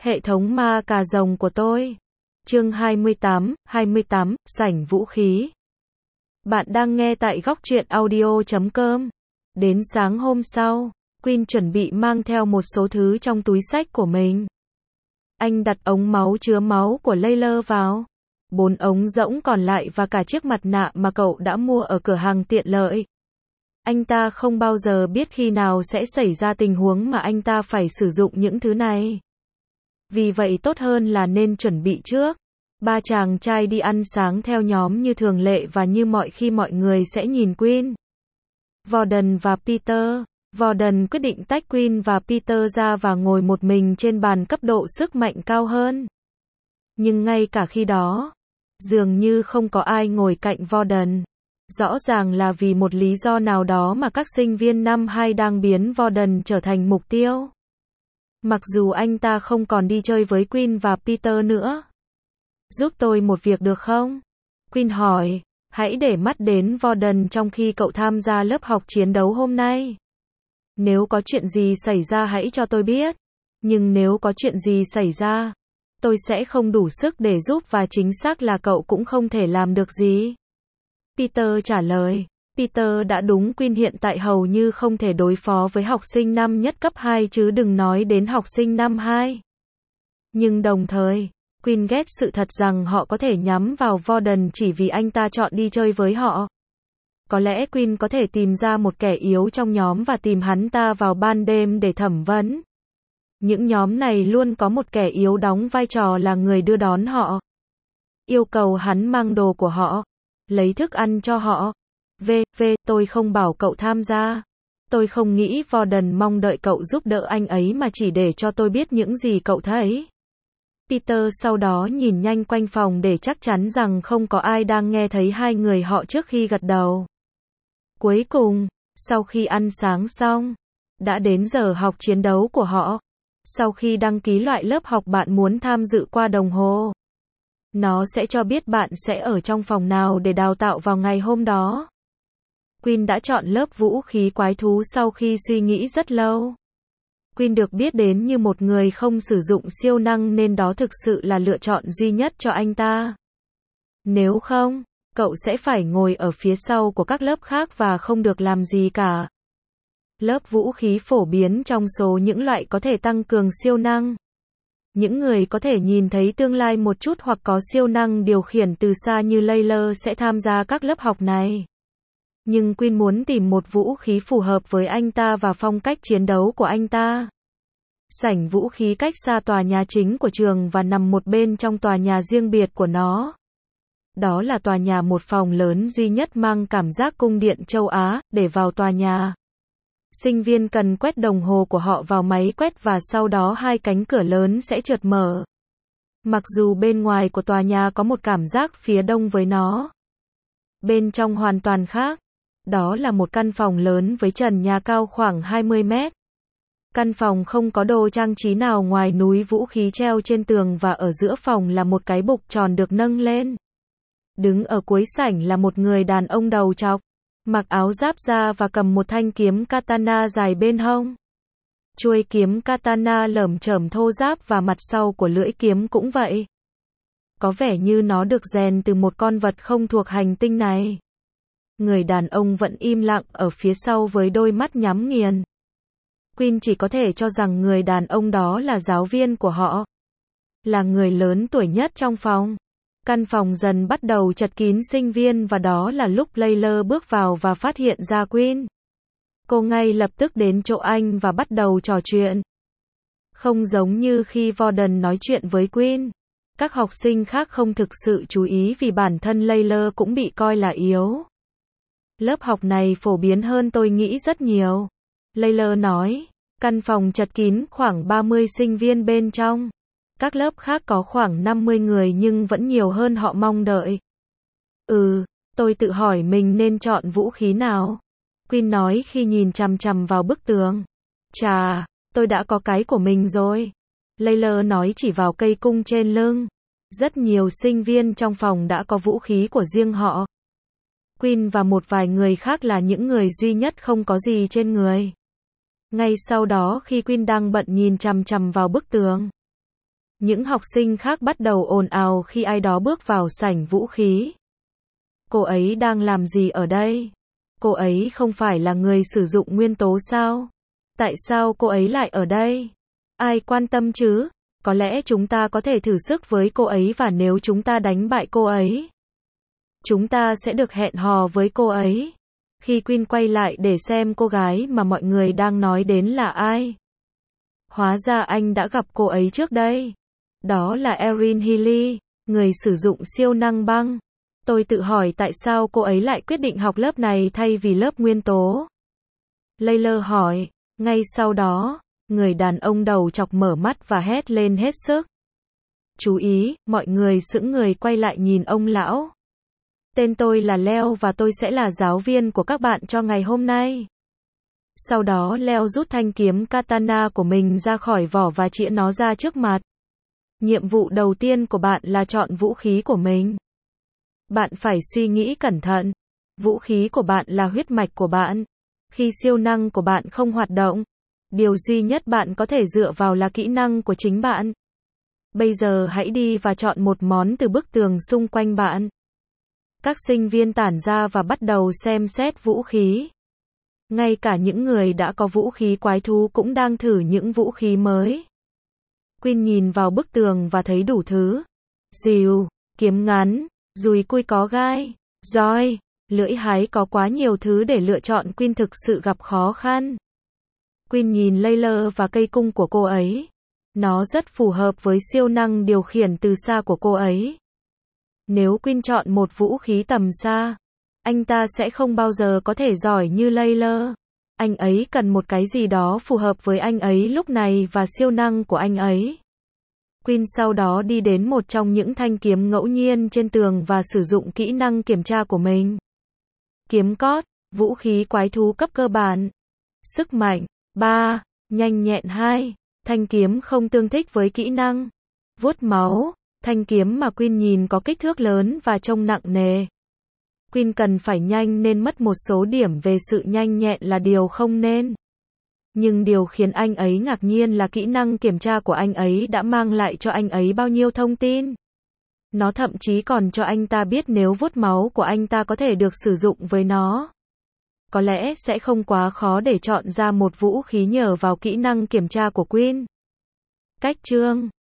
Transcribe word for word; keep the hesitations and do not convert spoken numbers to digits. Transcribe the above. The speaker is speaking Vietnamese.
Hệ thống ma cà rồng của tôi. Chương hai mươi tám, hai mươi tám, sảnh vũ khí. Bạn đang nghe tại góc truyện audio chấm com. Đến sáng hôm sau, Queen chuẩn bị mang theo một số thứ trong túi xách của mình. Anh đặt ống máu chứa máu của Layla vào, bốn ống rỗng còn lại và cả chiếc mặt nạ mà cậu đã mua ở cửa hàng tiện lợi. Anh ta không bao giờ biết khi nào sẽ xảy ra tình huống mà anh ta phải sử dụng những thứ này. Vì vậy tốt hơn là nên chuẩn bị trước. Ba chàng trai đi ăn sáng theo nhóm như thường lệ và như mọi khi mọi người sẽ nhìn Queen, Warden và Peter. Warden quyết định tách Queen và Peter ra và ngồi một mình trên bàn cấp độ sức mạnh cao hơn. Nhưng ngay cả khi đó, dường như không có ai ngồi cạnh Warden. Rõ ràng là vì một lý do nào đó mà các sinh viên năm hai đang biến Warden trở thành mục tiêu. Mặc dù anh ta không còn đi chơi với Queen và Peter nữa. Giúp tôi một việc được không? Queen hỏi. Hãy để mắt đến Warden trong khi cậu tham gia lớp học chiến đấu hôm nay. Nếu có chuyện gì xảy ra hãy cho tôi biết. Nhưng nếu có chuyện gì xảy ra, tôi sẽ không đủ sức để giúp và chính xác là cậu cũng không thể làm được gì. Peter trả lời. Peter đã đúng, Queen hiện tại hầu như không thể đối phó với học sinh năm nhất cấp hai chứ đừng nói đến học sinh năm hai. Nhưng đồng thời, Queen ghét sự thật rằng họ có thể nhắm vào Warden chỉ vì anh ta chọn đi chơi với họ. Có lẽ Queen có thể tìm ra một kẻ yếu trong nhóm và tìm hắn ta vào ban đêm để thẩm vấn. Những nhóm này luôn có một kẻ yếu đóng vai trò là người đưa đón họ. Yêu cầu hắn mang đồ của họ, lấy thức ăn cho họ. V. V. Tôi không bảo cậu tham gia. Tôi không nghĩ Warden mong đợi cậu giúp đỡ anh ấy mà chỉ để cho tôi biết những gì cậu thấy. Peter sau đó nhìn nhanh quanh phòng để chắc chắn rằng không có ai đang nghe thấy hai người họ trước khi gật đầu. Cuối cùng, sau khi ăn sáng xong, đã đến giờ học chiến đấu của họ. Sau khi đăng ký loại lớp học bạn muốn tham dự qua đồng hồ, nó sẽ cho biết bạn sẽ ở trong phòng nào để đào tạo vào ngày hôm đó. Queen đã chọn lớp vũ khí quái thú sau khi suy nghĩ rất lâu. Queen được biết đến như một người không sử dụng siêu năng nên đó thực sự là lựa chọn duy nhất cho anh ta. Nếu không, cậu sẽ phải ngồi ở phía sau của các lớp khác và không được làm gì cả. Lớp vũ khí phổ biến trong số những loại có thể tăng cường siêu năng. Những người có thể nhìn thấy tương lai một chút hoặc có siêu năng điều khiển từ xa như Layla sẽ tham gia các lớp học này. Nhưng Queen muốn tìm một vũ khí phù hợp với anh ta và phong cách chiến đấu của anh ta. Sảnh vũ khí cách xa tòa nhà chính của trường và nằm một bên trong tòa nhà riêng biệt của nó. Đó là tòa nhà một phòng lớn duy nhất mang cảm giác cung điện châu Á. Để vào tòa nhà, sinh viên cần quét đồng hồ của họ vào máy quét và sau đó hai cánh cửa lớn sẽ trượt mở. Mặc dù bên ngoài của tòa nhà có một cảm giác phía đông với nó, bên trong hoàn toàn khác. Đó là một căn phòng lớn với trần nhà cao khoảng hai mươi mét. Căn phòng không có đồ trang trí nào ngoài núi vũ khí treo trên tường và ở giữa phòng là một cái bục tròn được nâng lên. Đứng ở cuối sảnh là một người đàn ông đầu trọc, mặc áo giáp da và cầm một thanh kiếm katana dài bên hông. Chuôi kiếm katana lởm chởm thô ráp và mặt sau của lưỡi kiếm cũng vậy. Có vẻ như nó được rèn từ một con vật không thuộc hành tinh này. Người đàn ông vẫn im lặng ở phía sau với đôi mắt nhắm nghiền. Queen chỉ có thể cho rằng người đàn ông đó là giáo viên của họ. Là người lớn tuổi nhất trong phòng. Căn phòng dần bắt đầu chật kín sinh viên và đó là lúc Layla bước vào và phát hiện ra Queen. Cô ngay lập tức đến chỗ anh và bắt đầu trò chuyện. Không giống như khi Warden nói chuyện với Queen, các học sinh khác không thực sự chú ý vì bản thân Layla cũng bị coi là yếu. Lớp học này phổ biến hơn tôi nghĩ rất nhiều. Layla nói. Căn phòng chật kín khoảng ba mươi sinh viên bên trong. Các lớp khác có khoảng năm mươi người nhưng vẫn nhiều hơn họ mong đợi. Ừ, tôi tự hỏi mình nên chọn vũ khí nào. Queen nói khi nhìn chằm chằm vào bức tường. Chà, tôi đã có cái của mình rồi. Layla nói chỉ vào cây cung trên lưng. Rất nhiều sinh viên trong phòng đã có vũ khí của riêng họ. Queen và một vài người khác là những người duy nhất không có gì trên người. Ngay sau đó khi Queen đang bận nhìn chằm chằm vào bức tường, Những học sinh khác bắt đầu ồn ào khi ai đó bước vào sảnh vũ khí. Cô ấy đang làm gì ở đây? Cô ấy không phải là người sử dụng nguyên tố sao? Tại sao cô ấy lại ở đây? Ai quan tâm chứ? Có lẽ chúng ta có thể thử sức với cô ấy và nếu chúng ta đánh bại cô ấy, chúng ta sẽ được hẹn hò với cô ấy. Khi Quinn quay lại để xem cô gái mà mọi người đang nói đến là ai, hóa ra anh đã gặp cô ấy trước đây. Đó là Erin Healy, người sử dụng siêu năng băng. Tôi tự hỏi tại sao cô ấy lại quyết định học lớp này thay vì lớp nguyên tố. Layla hỏi. Ngay sau đó, người đàn ông đầu chọc mở mắt và hét lên hết sức. Chú ý, mọi người sững người quay lại nhìn ông lão. Tên tôi là Leo và tôi sẽ là giáo viên của các bạn cho ngày hôm nay. Sau đó Leo rút thanh kiếm katana của mình ra khỏi vỏ và chĩa nó ra trước mặt. Nhiệm vụ đầu tiên của bạn là chọn vũ khí của mình. Bạn phải suy nghĩ cẩn thận. Vũ khí của bạn là huyết mạch của bạn. Khi siêu năng của bạn không hoạt động, điều duy nhất bạn có thể dựa vào là kỹ năng của chính bạn. Bây giờ hãy đi và chọn một món từ bức tường xung quanh bạn. Các sinh viên tản ra và bắt đầu xem xét vũ khí. Ngay cả những người đã có vũ khí quái thú cũng đang thử những vũ khí mới. Quinn nhìn vào bức tường và thấy đủ thứ. Rìu, kiếm ngắn, dùi cui có gai, roi, lưỡi hái, có quá nhiều thứ để lựa chọn. Quinn thực sự gặp khó khăn. Quinn nhìn Layla và cây cung của cô ấy. Nó rất phù hợp với siêu năng điều khiển từ xa của cô ấy. Nếu Quinn chọn một vũ khí tầm xa, anh ta sẽ không bao giờ có thể giỏi như Layla. Anh ấy cần một cái gì đó phù hợp với anh ấy lúc này và siêu năng của anh ấy. Quinn sau đó đi đến một trong những thanh kiếm ngẫu nhiên trên tường và sử dụng kỹ năng kiểm tra của mình. Kiếm cốt, vũ khí quái thú cấp cơ bản. Sức mạnh, ba, nhanh nhẹn hai, thanh kiếm không tương thích với kỹ năng. Vuốt máu, thanh kiếm mà Quinn nhìn có kích thước lớn và trông nặng nề. Quinn cần phải nhanh nên mất một số điểm về sự nhanh nhẹn là điều không nên. Nhưng điều khiến anh ấy ngạc nhiên là kỹ năng kiểm tra của anh ấy đã mang lại cho anh ấy bao nhiêu thông tin. Nó thậm chí còn cho anh ta biết nếu vuốt máu của anh ta có thể được sử dụng với nó. Có lẽ sẽ không quá khó để chọn ra một vũ khí nhờ vào kỹ năng kiểm tra của Quinn. Cách chương